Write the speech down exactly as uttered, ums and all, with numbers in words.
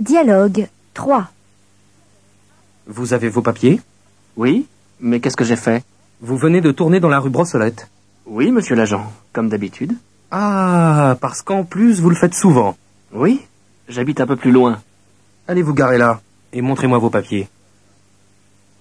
Dialogue trois. Vous avez vos papiers? Oui, mais qu'est-ce que j'ai fait? Vous venez de tourner dans la rue Brossolette? Oui, monsieur l'agent, comme d'habitude. Ah, parce qu'en plus, vous le faites souvent. Oui, j'habite un peu plus loin. Allez vous garer là, et montrez-moi vos papiers.